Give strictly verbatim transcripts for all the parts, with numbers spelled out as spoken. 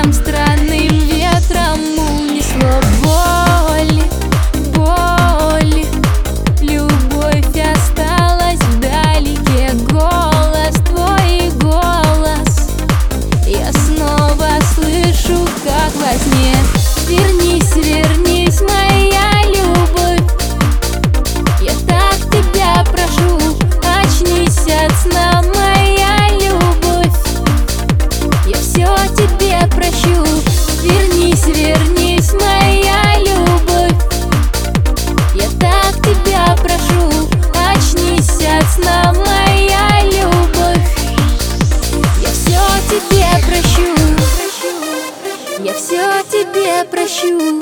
ветром, странным ветром унесло боль, боль. Любовь осталась вдалеке, голос, твой голос я снова слышу, как во сне. Вернись, вернись, моя любовь, я так тебя прошу. Очнись от сна, моя любовь, я все тебе прощу. Вернись, вернись, моя любовь, я так тебя прошу. Очнись от сна, моя любовь, я все тебе прощу. Я все тебе прощу.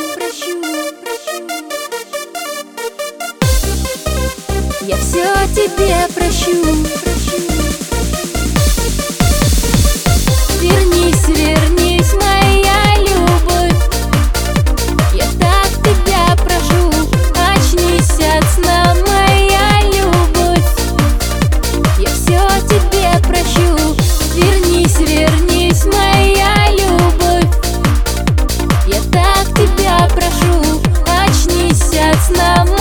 Я все тебе прощу. Вернись, вернись, моя любовь, я так тебя прошу. Очнись от сна, моя любовь, я все тебе прощу. Вернись, вернись, моя любовь, я так тебя прошу. Очнись от сна.